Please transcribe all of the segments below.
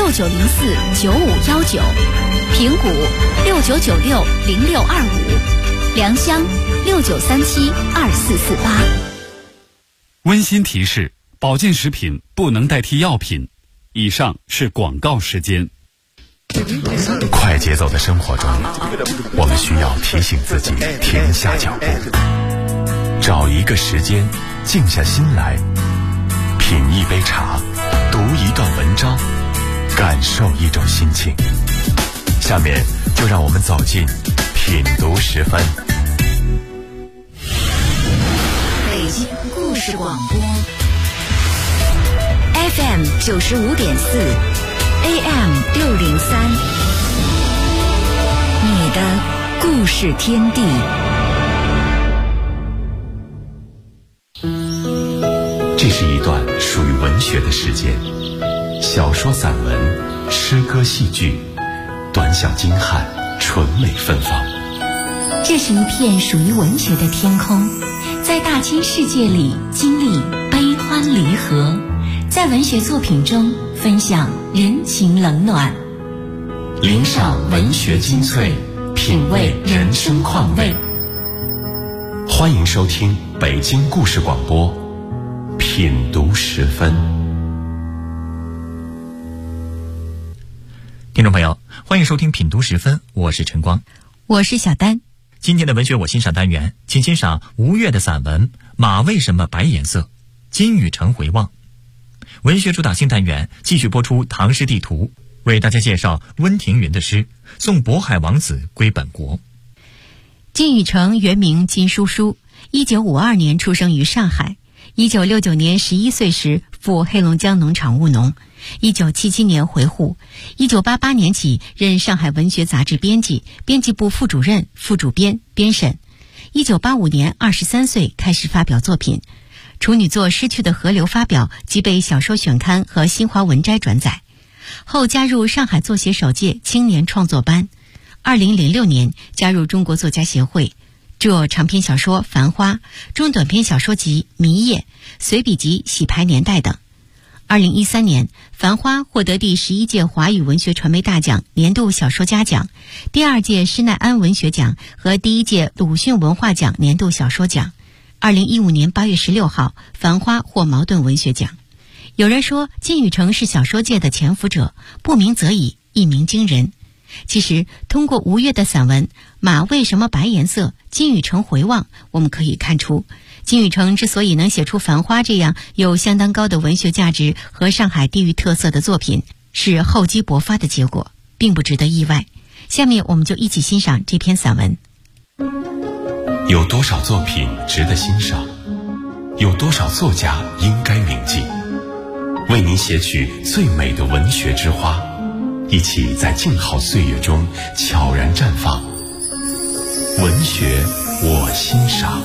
69049519，平谷69960625，良乡69372448。 温馨提示：保健食品不能代替药品。以上是广告时间。 快节奏的生活中，我们需要提醒自己停下脚步，找一个时间静下心来，品一杯茶，读一段文章，感受一种心情。下面就让我们走进品读10分。 北京故事广播 FM 95.4 AM 603，你的故事天地。 这是一段属于文学的时间，小说、散文、诗歌、戏剧，短小精悍，纯美芬芳。 这是一片属于文学的天空，在大千世界里经历悲欢离合，在文学作品中分享人情冷暖， 领赏文学精粹，品味人生况味。欢迎收听北京故事广播品读10分。 听众朋友，欢迎收听品读10分，我是陈光， 我是小丹。 今天的文学我欣赏单元，请欣赏吴越的散文《马为什么白颜色》，金宇澄回望。文学主打新单元继续播出唐诗地图，为大家介绍温庭筠的诗《送渤海王子归本国》。 金宇澄原名金叔叔，1952年出生于上海。1969年11岁时赴黑龙江农场务农，1977年回沪，1988年起任上海文学杂志编辑、编辑部副主任、副主编、编审。1985年23岁开始发表作品，处女作《失去的河流》发表即被小说选刊和新华文摘转载，后加入上海作协首届青年创作班。2006年加入中国作家协会，著长篇小说《繁花》、中短篇小说集《迷夜》、随笔集《洗牌年代》等。2013年，《繁花》获得第11届华语文学传媒大奖年度小说家奖、第2届施耐庵文学奖和第1届鲁迅文化奖年度小说奖。2015年8月16号，《繁花》获茅盾文学奖。有人说金宇澄是小说界的潜伏者，不鸣则已，一鸣惊人。其实通过吴越的散文《马为什么白颜色》，金宇澄回望，我们可以看出金宇澄之所以能写出《繁花》这样有相当高的文学价值和上海地域特色的作品，是厚积薄发的结果，并不值得意外。下面我们就一起欣赏这篇散文。 有多少作品值得欣赏？有多少作家应该铭记？为您写取最美的文学之花，一起在静好岁月中悄然绽放。文学我欣赏。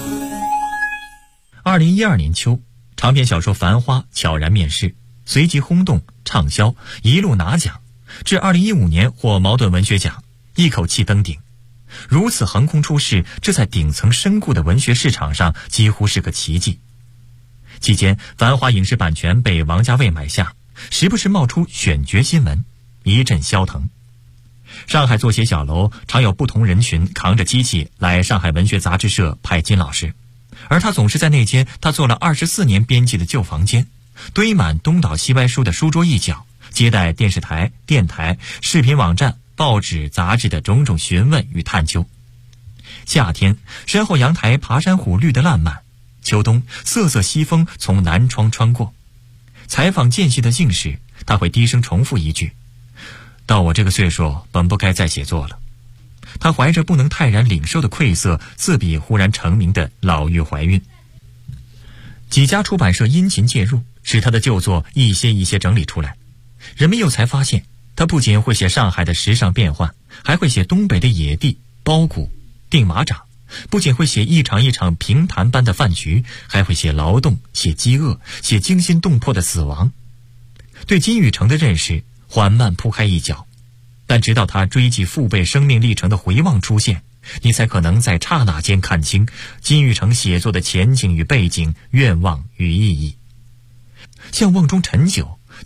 2012年秋，长篇小说《繁花》悄然面世，随即轰动畅销，一路拿奖，至2015年获茅盾文学奖，一口气登顶。如此横空出世，这在顶层深固的文学市场上几乎是个奇迹。期间，《繁花》影视版权被王家卫买下，时不时冒出选角新闻，一阵萧腾。上海作协小楼常有不同人群扛着机器来上海文学杂志社派金老师，而他总是在那间他做了24年编辑的旧房间，堆满东倒西歪书的书桌一角，接待电视台、电台、视频网站、报纸、杂志的种种询问与探究。夏天，身后阳台爬山虎绿得烂漫；秋冬，瑟瑟西风从南窗穿过。采访间隙的静时，他会低声重复一句：到我这个岁数，本不该再写作了。他怀着不能泰然领受的愧色，自比忽然成名的老妪怀孕。几家出版社殷勤介入，使他的旧作一些一些整理出来。人们又才发现，他不仅会写上海的时尚变幻，还会写东北的野地、包谷、定马掌；不仅会写一场一场平谈般的饭局，还会写劳动、写饥饿、写惊心动魄的死亡。对金宇澄的认识缓慢铺开一角，但直到他追记父辈生命历程的回望出现，你才可能在刹那间看清金宇澄写作的前景与背景、愿望与意义。像瓮中陈酒，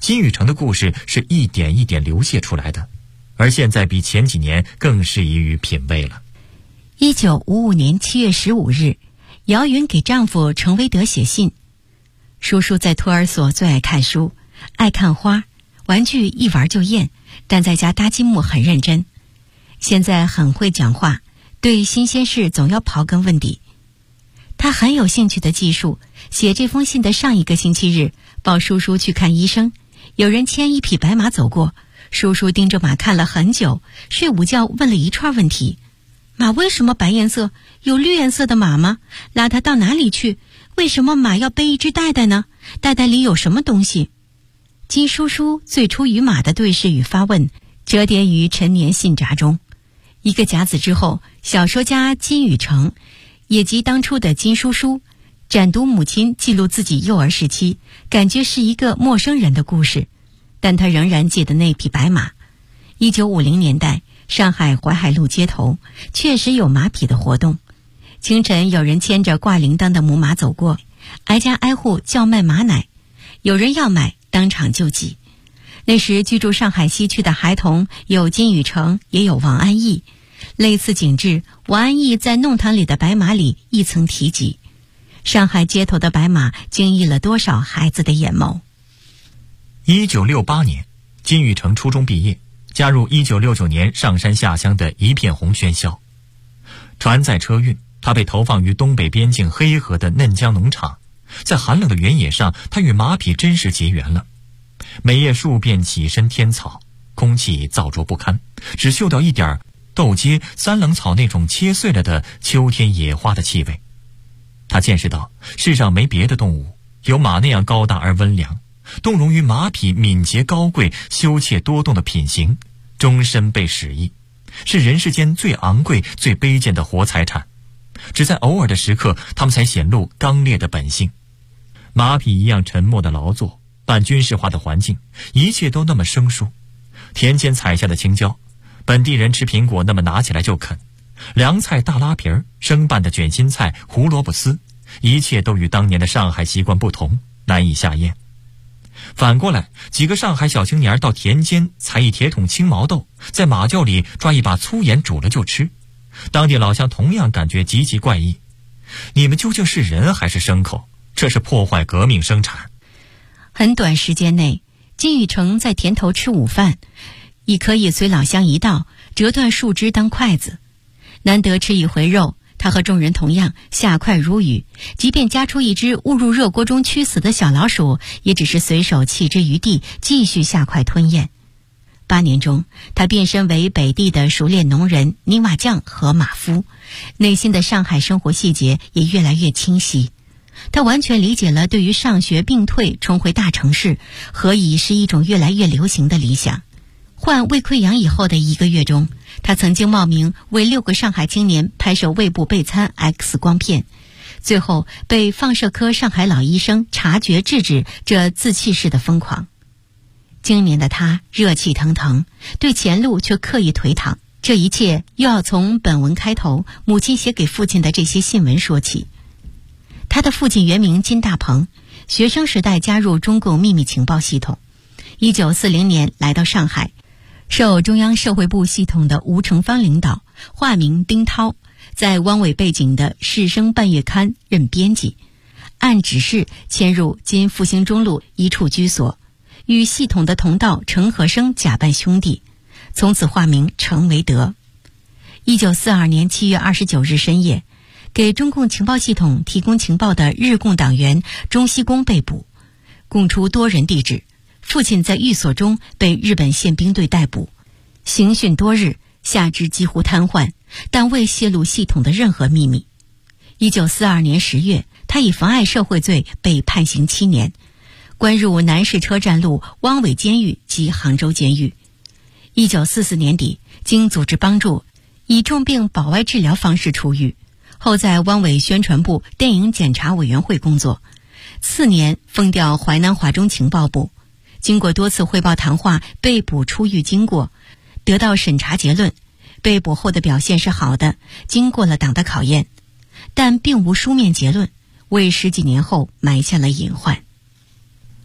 金宇成的故事是一点一点流泻出来的，而现在比前几年更适宜于品味了。 1955年7月15日，姚云给丈夫程维德写信：叔叔在托儿所最爱看书，爱看花，玩具一玩就厌，但在家搭积木很认真。现在很会讲话，对新鲜事总要刨根问底。他很有兴趣的记述，写这封信的上一个星期日，抱叔叔去看医生，有人牵一匹白马走过，叔叔盯着马看了很久，睡午觉问了一串问题：马为什么白颜色？有绿颜色的马吗？拉它到哪里去？为什么马要背一只袋袋呢？袋袋里有什么东西？金叔叔最初与马的对视与发问折叠于陈年信札中。一个甲子之后，小说家金宇成也即当初的金叔叔展读母亲记录自己幼儿时期，感觉是一个陌生人的故事，但他仍然记得那匹白马。1950年代，上海淮海路街头确实有马匹的活动。清晨有人牵着挂铃铛的母马走过，挨家挨户叫卖马奶，有人要买当场就挤。那时居住上海西区的孩童有金宇成，也有王安忆。类似景致，王安忆在弄堂里的白马里亦曾提及。上海街头的白马惊异了多少孩子的眼眸。 1968年，金宇成初中毕业，加入1969年上山下乡的一片红喧嚣。船载车运，他被投放于东北边境黑河的嫩江农场，在寒冷的原野上，他与马匹真实结缘了。每夜数遍几身天草，空气燥浊不堪，只嗅到一点豆秸、三棱草那种切碎了的秋天野花的气味。他见识到世上没别的动物有马那样高大而温良，动容于马匹敏捷高贵、羞怯多动的品行，终身被使役，是人世间最昂贵、最卑贱的活财产。只在偶尔的时刻，他们才显露刚烈的本性。马匹一样沉默的劳作，半军事化的环境，一切都那么生疏。田间采下的青椒，本地人吃苹果那么拿起来就啃，凉菜大拉皮儿，生拌的卷心菜、胡萝卜丝，一切都与当年的上海习惯不同，难以下咽。反过来，几个上海小青年到田间采一铁桶青毛豆，在马厩里抓一把粗盐煮了就吃。当地老乡同样感觉极其怪异，你们究竟是人还是牲口？这是破坏革命生产。 很短时间内，金宇成在田头吃午饭，已可以随老乡一道折断树枝当筷子。难得吃一回肉，他和众人同样下筷如雨，即便夹出一只误入热锅中蛆死的小老鼠，也只是随手弃之于地，继续下筷吞咽。8年中，他变身为北地的熟练农人、泥瓦匠和马夫，内心的上海生活细节也越来越清晰。他完全理解了对于上学并退重回大城市何以是一种越来越流行的理想。患胃溃疡以后的1个月中，他曾经冒名为6个上海青年拍摄胃部备餐 X 光片，最后被放射科上海老医生察觉制止这自弃式的疯狂。今年的他热气腾腾，对前路却刻意颓唐。这一切又要从本文开头母亲写给父亲的这些信文说起。他的父亲原名金大鹏，学生时代加入中共秘密情报系统。1940年来到上海，受中央社会部系统的吴成芳领导，化名丁涛，在汪伪背景的《士生半月刊》任编辑，按指示迁入今复兴中路一处居所，与系统的同道程和生假扮兄弟，从此化名程维德。1942年7月29日深夜，给中共情报系统提供情报的日共党员中西公被捕，供出多人地址。父亲在寓所中被日本宪兵队逮捕，刑讯多日，下肢几乎瘫痪，但未泄露系统的任何秘密。1942年10月，他以妨碍社会罪被判刑7年，关入南市车站路汪伪监狱及杭州监狱。1944年底，经组织帮助，以重病保外治疗方式出狱，后在汪伪宣传部电影检查委员会工作，次年封调淮南华中情报部。经过多次汇报谈话被捕出狱经过，得到审查结论，被捕后的表现是好的，经过了党的考验，但并无书面结论，为10几年后埋下了隐患。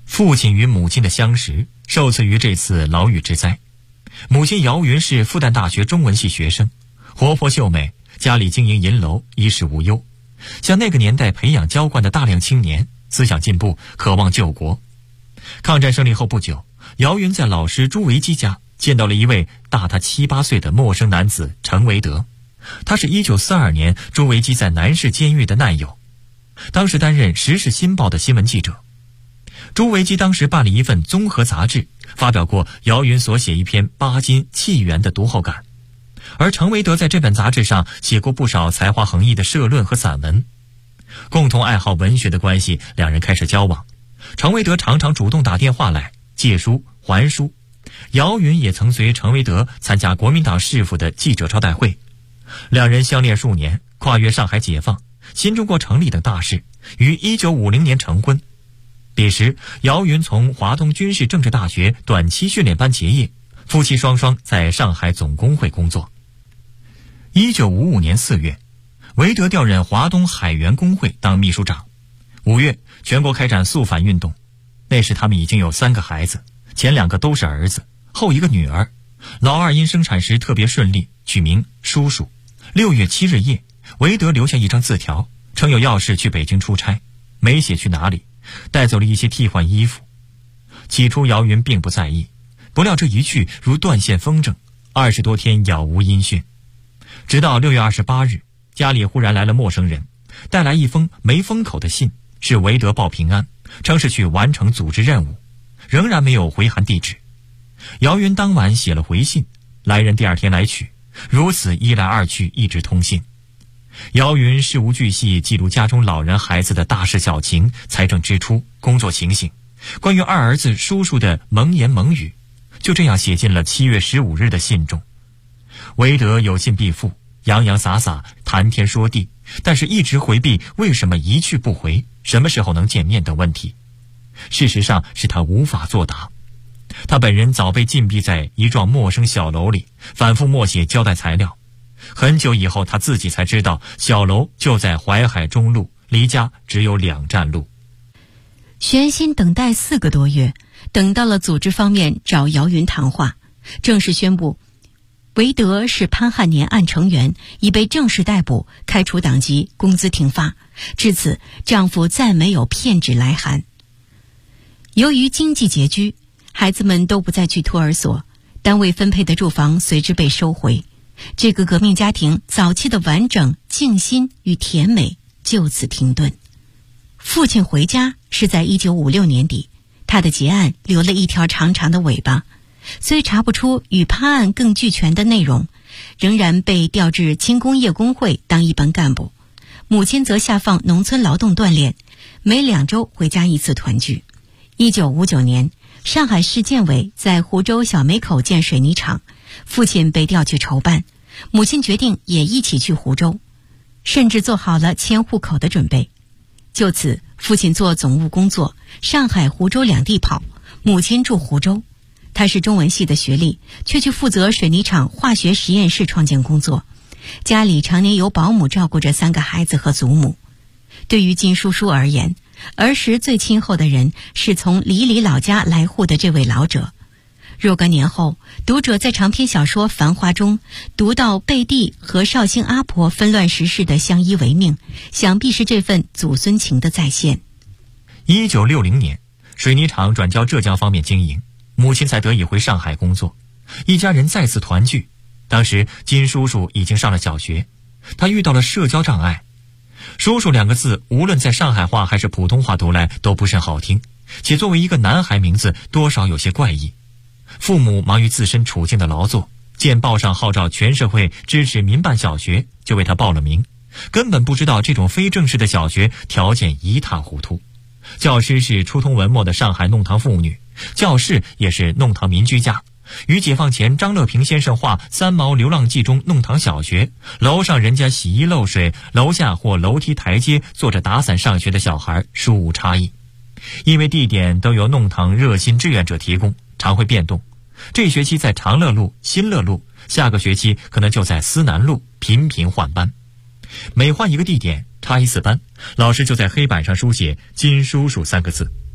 父亲与母亲的相识受赐于这次牢狱之灾。母亲姚云是复旦大学中文系学生，活泼秀美，家里经营银楼，衣食无忧。像那个年代培养浇灌的大量青年，思想进步，渴望救国。抗战胜利后不久，姚云在老师朱维基家见到了一位大他7、8岁的陌生男子程维德，他是1942年朱维基在南市监狱的难友，当时担任《时事新报》的新闻记者。朱维基当时办了一份综合杂志，发表过姚云所写一篇巴金契缘的读后感，而程维德在这本杂志上写过不少才华横溢的社论和散文。共同爱好文学的关系，两人开始交往。程维德常常主动打电话来借书还书，姚云也曾随程维德参加国民党市府的记者招待会。两人相恋数年，跨越上海解放、新中国成立等大事，于1950年成婚。彼时，姚云从华东军事政治大学短期训练班结业，夫妻双双在上海总工会工作。1955年4月，维德调任华东海员工会当秘书长。5月，全国开展肃反运动。那时他们已经有3个孩子，前2个都是儿子，后1个女儿。老二因生产时特别顺利，取名叔叔。6月7日夜，维德留下一张字条，称有要事去北京出差，没写去哪里，带走了一些替换衣服。起初姚云并不在意，不料这一去如断线风筝，20多天杳无音讯。直到6月28日，家里忽然来了陌生人，带来一封没封口的信，是维德报平安，称是去完成组织任务，仍然没有回函地址。姚云当晚写了回信，来人第2天来取，如此一来二去，一直通信。姚云事无巨细记录家中老人孩子的大事小情、财政支出、工作情形，关于2儿子叔叔的萌言萌语，就这样写进了7月15日的信中。维德有信必复，洋洋洒洒，谈天说地，但是一直回避为什么一去不回，什么时候能见面等问题。事实上是他无法作答。他本人早被禁闭在一幢陌生小楼里，反复默写交代材料。很久以后，他自己才知道小楼就在淮海中路，离家只有2站路。 悬心等待4个多月，等到了组织方面找姚云谈话，正式宣布维德是潘汉年案成员，已被正式逮捕，开除党籍，工资停发。至此，丈夫再没有骗纸来函。由于经济拮据，孩子们都不再去托儿所，单位分配的住房随之被收回。这个革命家庭早期的完整、静心与甜美就此停顿。父亲回家是在1956年底，他的结案留了一条长长的尾巴，虽查不出与潘案更俱全的内容，仍然被调至轻工业工会当一般干部。母亲则下放农村劳动锻炼，每2周回家一次团聚。1959年，上海市建委在湖州小梅口建水泥厂，父亲被调去筹办，母亲决定也一起去湖州，甚至做好了迁户口的准备。就此，父亲做总务工作，上海、湖州2地跑，母亲住湖州。他是中文系的学历，却去负责水泥厂化学实验室创建工作。家里常年由保姆照顾着3个孩子和祖母。对于金叔叔而言，儿时最亲厚的人是从黎里老家来沪的这位老者。若干年后，读者在长篇小说《繁花》中读到贝蒂和绍兴阿婆纷乱时事的相依为命，想必是这份祖孙情的再现。 1960年，水泥厂转交浙江方面经营，母亲才得以回上海工作，一家人再次团聚。当时金叔叔已经上了小学，他遇到了社交障碍。叔叔2个字无论在上海话还是普通话读来都不甚好听，且作为一个男孩名字多少有些怪异。父母忙于自身处境的劳作，见报上号召全社会支持民办小学，就为他报了名，根本不知道这种非正式的小学条件一塌糊涂。教师是初通文墨的上海弄堂妇女，教室也是弄堂民居家。与解放前张乐平先生画《三毛流浪记》中弄堂小学，楼上人家洗衣漏水，楼下或楼梯台阶坐着打伞上学的小孩殊无差异。因为地点都由弄堂热心志愿者提供，常会变动。这学期在长乐路、新乐路，下个学期可能就在思南路，频频换班。每换一个地点，插一次班，老师就在黑板上书写金叔叔3个字。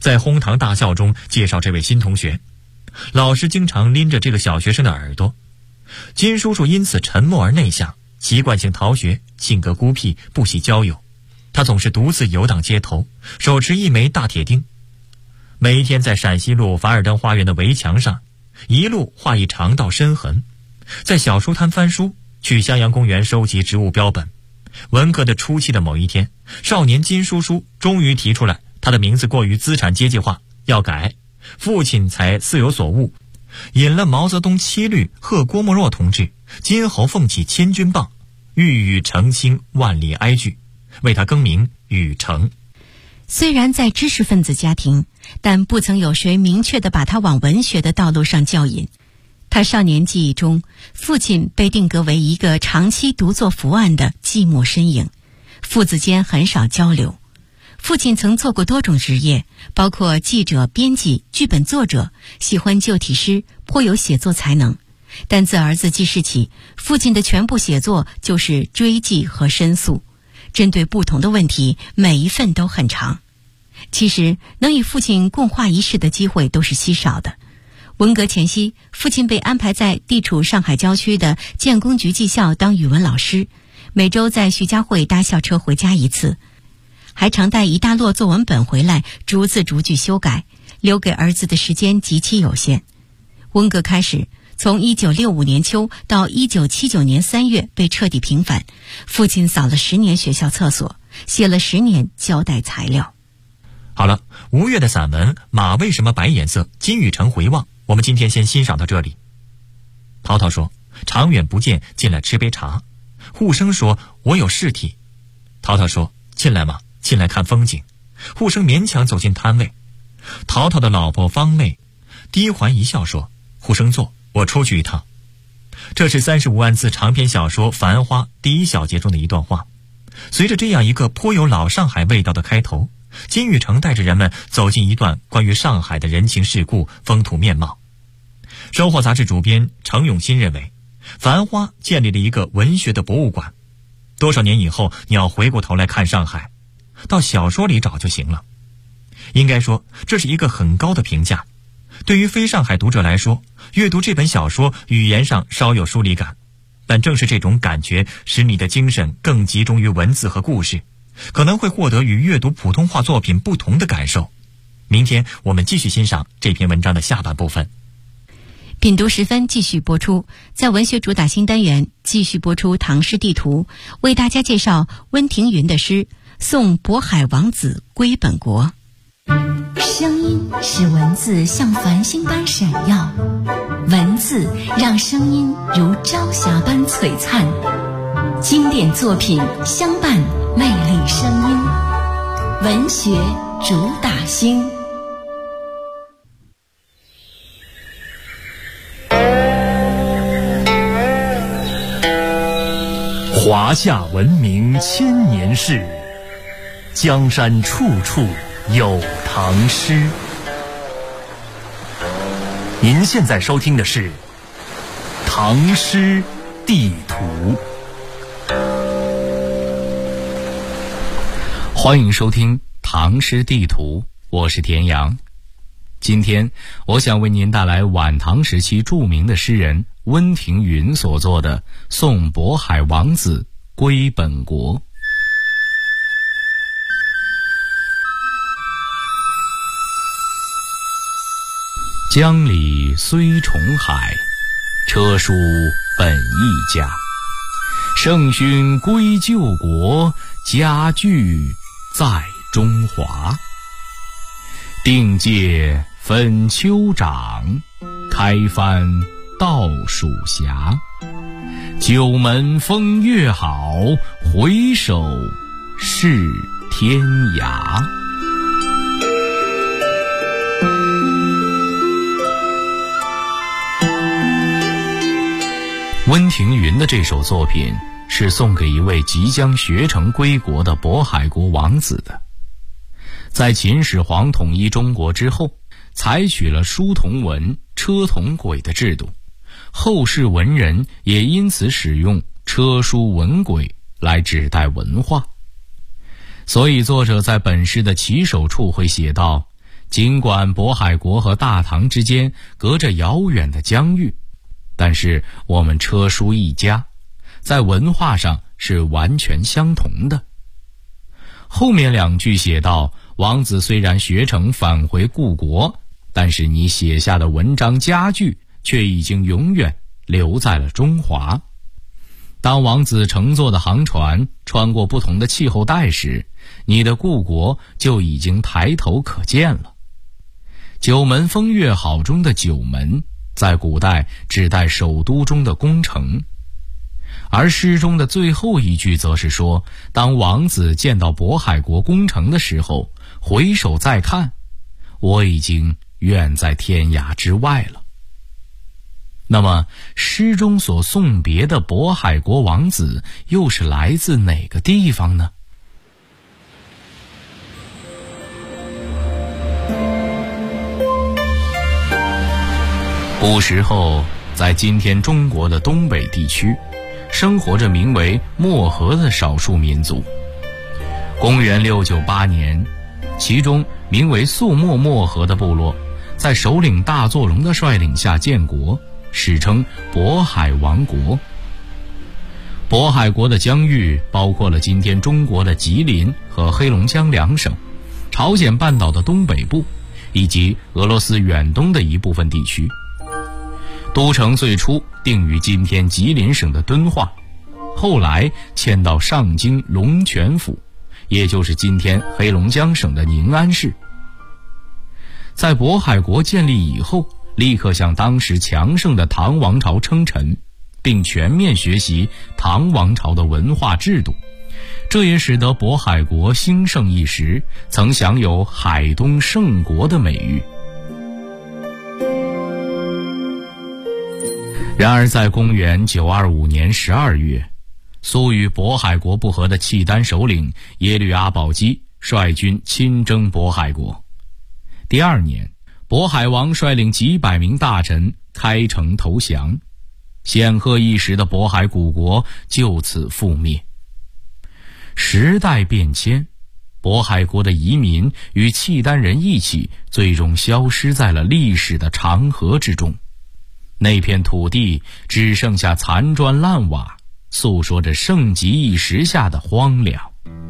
在哄堂大笑中介绍这位新同学。老师经常拎着这个小学生的耳朵。金叔叔因此沉默而内向，习惯性逃学，性格孤僻，不喜交友。他总是独自游荡街头，手持一枚大铁钉，每一天在陕西路凡尔登花园的围墙上一路画一长道深痕，在小书摊翻书，去襄阳公园收集植物标本。文革的初期的某一天，少年金叔叔终于提出来，他的名字过于资产阶级化，要改。父亲才似有所悟，引了毛泽东七律贺郭沫若同志，今后奉起千钧棒，欲与澄清万里哀惧，为他更名禹成。 虽然在知识分子家庭，但不曾有谁明确地把他往文学的道路上教引。他少年记忆中，父亲被定格为一个长期独坐伏案的寂寞身影，父子间很少交流。父亲曾做过多种职业，包括记者、编辑、剧本作者，喜欢旧体诗，颇有写作才能。但自儿子记事起，父亲的全部写作就是追记和申诉，针对不同的问题，每一份都很长。其实能与父亲共话一室的机会都是稀少的。文革前夕，父亲被安排在地处上海郊区的建工局技校当语文老师，每周在徐家汇搭校车回家一次，还常带一大摞作文本回来，逐字逐句修改，留给儿子的时间极其有限。文革开始，从1965年秋到1979年3月被彻底平反，父亲扫了10年学校厕所，写了10年交代材料。 好了，吴越的散文《马为什么白眼色》，金宇成回望，我们今天先欣赏到这里。陶陶说，长远不见，进来吃杯茶。护生说，我有事体。陶陶说，进来吗？进来看风景。护生勉强走进摊位。陶陶的老婆方妹低环一笑说，护生坐，我出去一趟。这是35万字长篇小说《繁花》第一小节中的一段话。随着这样一个颇有老上海味道的开头，金宇成带着人们走进一段关于上海的人情世故、风土面貌。收获杂志主编程永新认为，繁花建立了一个文学的博物馆。多少年以后，你要回过头来看上海，到小说里找就行了。应该说，这是一个很高的评价。对于非上海读者来说，阅读这本小说语言上稍有疏离感，但正是这种感觉使你的精神更集中于文字和故事，可能会获得与阅读普通话作品不同的感受。明天我们继续欣赏这篇文章的下半部分。 品读时分继续播出，在文学主打新单元继续播出唐诗地图，为大家介绍温庭筠的诗《送渤海王子归本国》。 声音使文字像繁星般闪耀，文字让声音如朝霞般璀璨，经典作品相伴魅力声音，文学主打星。 华夏文明千年事，江山处处有唐诗。您现在收听的是《唐诗地图》。 欢迎收听《唐诗地图》，我是田阳。今天我想为您带来晚唐时期著名的诗人温庭筠所作的《送渤海王子归本国》。江里虽重海，车书本一家。圣勋归旧国，家具在中华。定界分丘长，开帆到蜀峡。九门风月好，回首是天涯。温庭筠的这首作品是送给一位即将学成归国的渤海国王子的。在秦始皇统一中国之后，采取了书同文、车同轨的制度，后世文人也因此使用车书文轨来指代文化。所以作者在本诗的起首处会写道： 尽管渤海国和大唐之间隔着遥远的疆域，但是我们车书一家，在文化上是完全相同的。后面2句写道，王子虽然学成返回故国，但是你写下的文章佳句却已经永远留在了中华。当王子乘坐的航船穿过不同的气候带时，你的故国就已经抬头可见了。九门风月好中的九门，在古代指代首都中的宫城。而诗中的最后一句则是说，当王子见到渤海国宫城的时候，回首再看，我已经远在天涯之外了。那么诗中所送别的渤海国王子又是来自哪个地方呢？古时候，在今天中国的东北地区，生活着名为漠河的少数民族。公元698年，其中名为肃漠漠河的部落，在首领大作龙的率领下建国，史称渤海王国。渤海国的疆域包括了今天中国的吉林和黑龙江2省，朝鲜半岛的东北部，以及俄罗斯远东的一部分地区。都城最初定于今天吉林省的敦化，后来迁到上京龙泉府，也就是今天黑龙江省的宁安市。在渤海国建立以后，立刻向当时强盛的唐王朝称臣，并全面学习唐王朝的文化制度，这也使得渤海国兴盛一时，曾享有海东圣国的美誉。然而在公元925年12月，素与渤海国不和的契丹首领耶律阿保机率军亲征渤海国。第2年，渤海王率领几百名大臣开城投降，显赫一时的渤海古国就此覆灭。时代变迁，渤海国的移民与契丹人一起，最终消失在了历史的长河之中。那片土地只剩下残砖烂瓦，诉说着盛极一时下的荒凉。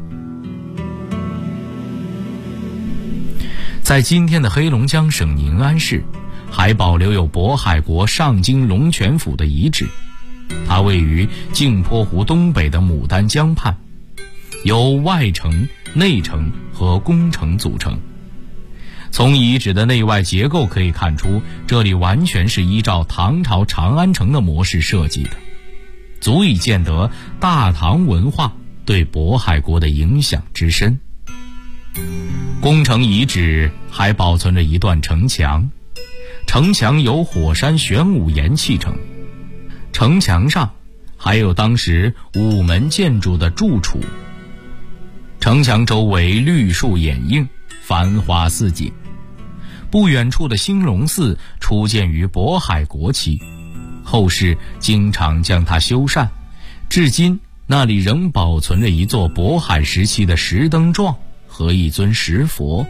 在今天的黑龙江省宁安市，还保留有渤海国上京龙泉府的遗址，它位于镜泊湖东北的牡丹江畔，由外城、内城和宫城组成。从遗址的内外结构可以看出，这里完全是依照唐朝长安城的模式设计的，足以见得大唐文化对渤海国的影响之深。宫城遗址还保存着一段城墙，城墙由火山玄武岩砌成，城墙上还有当时午门建筑的住处。城墙周围绿树掩映，繁花似锦。不远处的兴隆寺初建于渤海国期，后世经常将它修缮，至今那里仍保存着一座渤海时期的石灯幢和一尊石佛。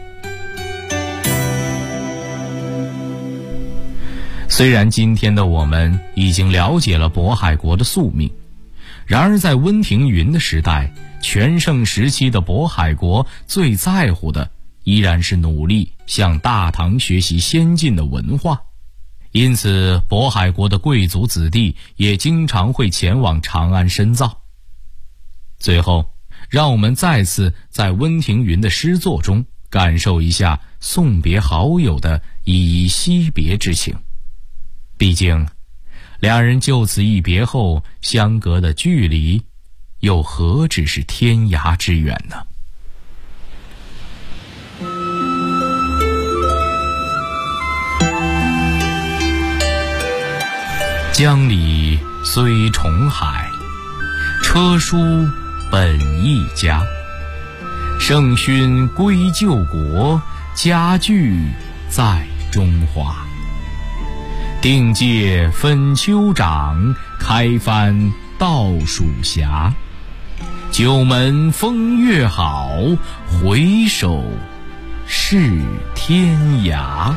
虽然今天的我们已经了解了渤海国的宿命，然而在温庭筠的时代，全盛时期的渤海国最在乎的依然是努力向大唐学习先进的文化，因此渤海国的贵族子弟也经常会前往长安深造。最后，让我们再次在温庭筠的诗作中感受一下送别好友的依依惜别之情。毕竟两人就此一别后，相隔的距离又何止是天涯之远呢？江里虽重海，车书本一家。圣勋归旧国，家具在中华。定界分秋长，开帆到蜀峡。九门风月好，回首是天涯。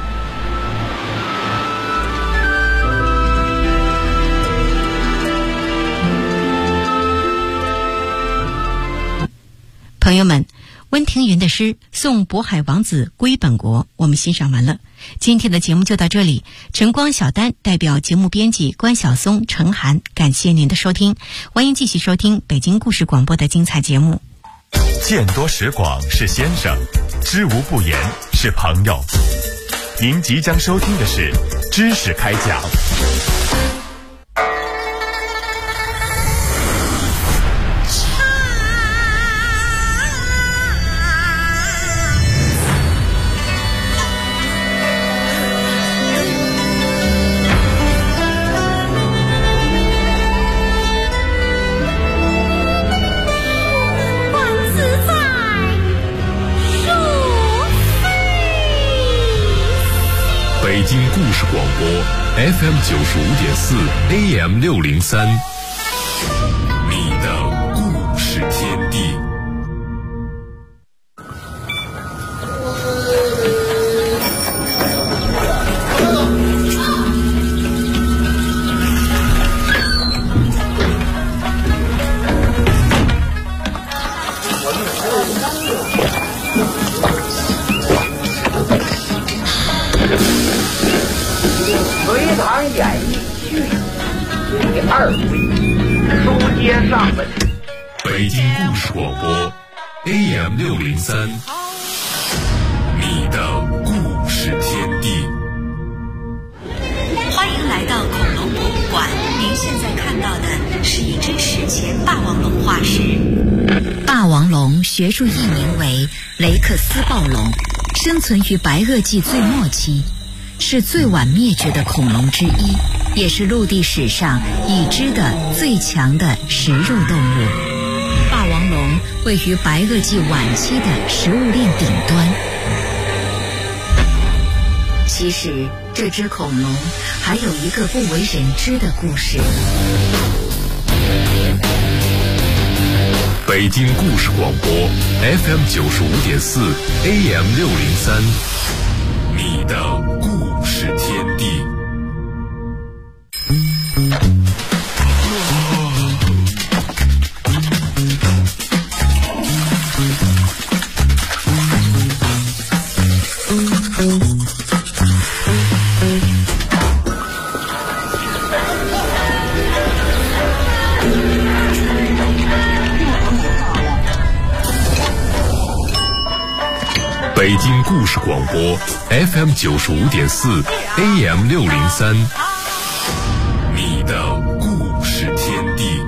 朋友们，温庭筠的诗《送渤海王子归本国》我们欣赏完了，今天的节目就到这里。晨光小丹代表节目编辑关晓松、程涵，感谢您的收听，欢迎继续收听北京故事广播的精彩节目。 见多识广是先生，知无不言是朋友。您即将收听的是知识开讲。 北京故事广播 FM 95.4 AM 603，你的故事天地。 演艺剧第2回，书接上文。 北京故事广播 AM 603，你的故事天地。 欢迎来到恐龙博物馆，您现在看到的是一只史前霸王龙化石。霸王龙学术译名为雷克斯暴龙，生存于白垩纪最末期，是最晚灭绝的恐龙之一，也是陆地史上已知的最强的食肉动物。霸王龙位于白垩纪晚期的食物链顶端。其实这只恐龙还有一个不为人知的故事。 北京故事广播 FM 95.4 AM 603，你的故事天地。北京故事广播 FM 95.4 AM 603，你的故事天地。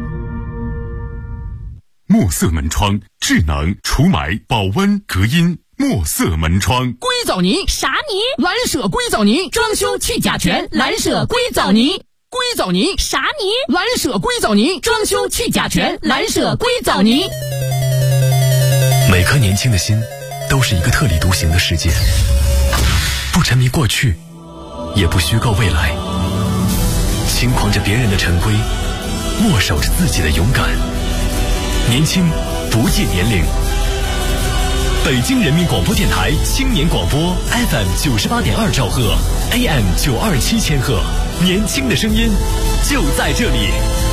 墨色门窗，智能除霾、保温、隔音。墨色门窗， 硅藻泥啥泥？蓝舍硅藻泥，装修去甲醛。蓝舍硅藻泥，硅藻泥啥泥？蓝舍硅藻泥，装修去甲醛。蓝舍硅藻泥。 每颗年轻的心都是一个特立独行的世界，不沉迷过去，也不虚构未来，轻狂着别人的陈规，默守着自己的勇敢。年轻不计年龄。北京人民广播电台青年广播 FM 98.2兆赫 AM 927千赫，年轻的声音就在这里。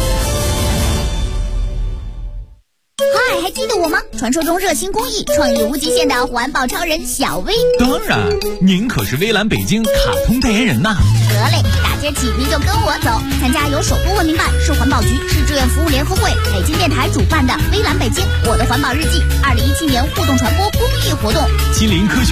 嗨，还记得我吗？传说中热心公益、创意无极限的环保超人小薇。 当然，您可是微蓝北京卡通代言人呐。 得嘞，大街起您就跟我走，参加由首都文明办、市环保局、市志愿服务联合会、北京电台主办的微蓝北京我的环保日记2017年互动传播公益活动， 亲临科学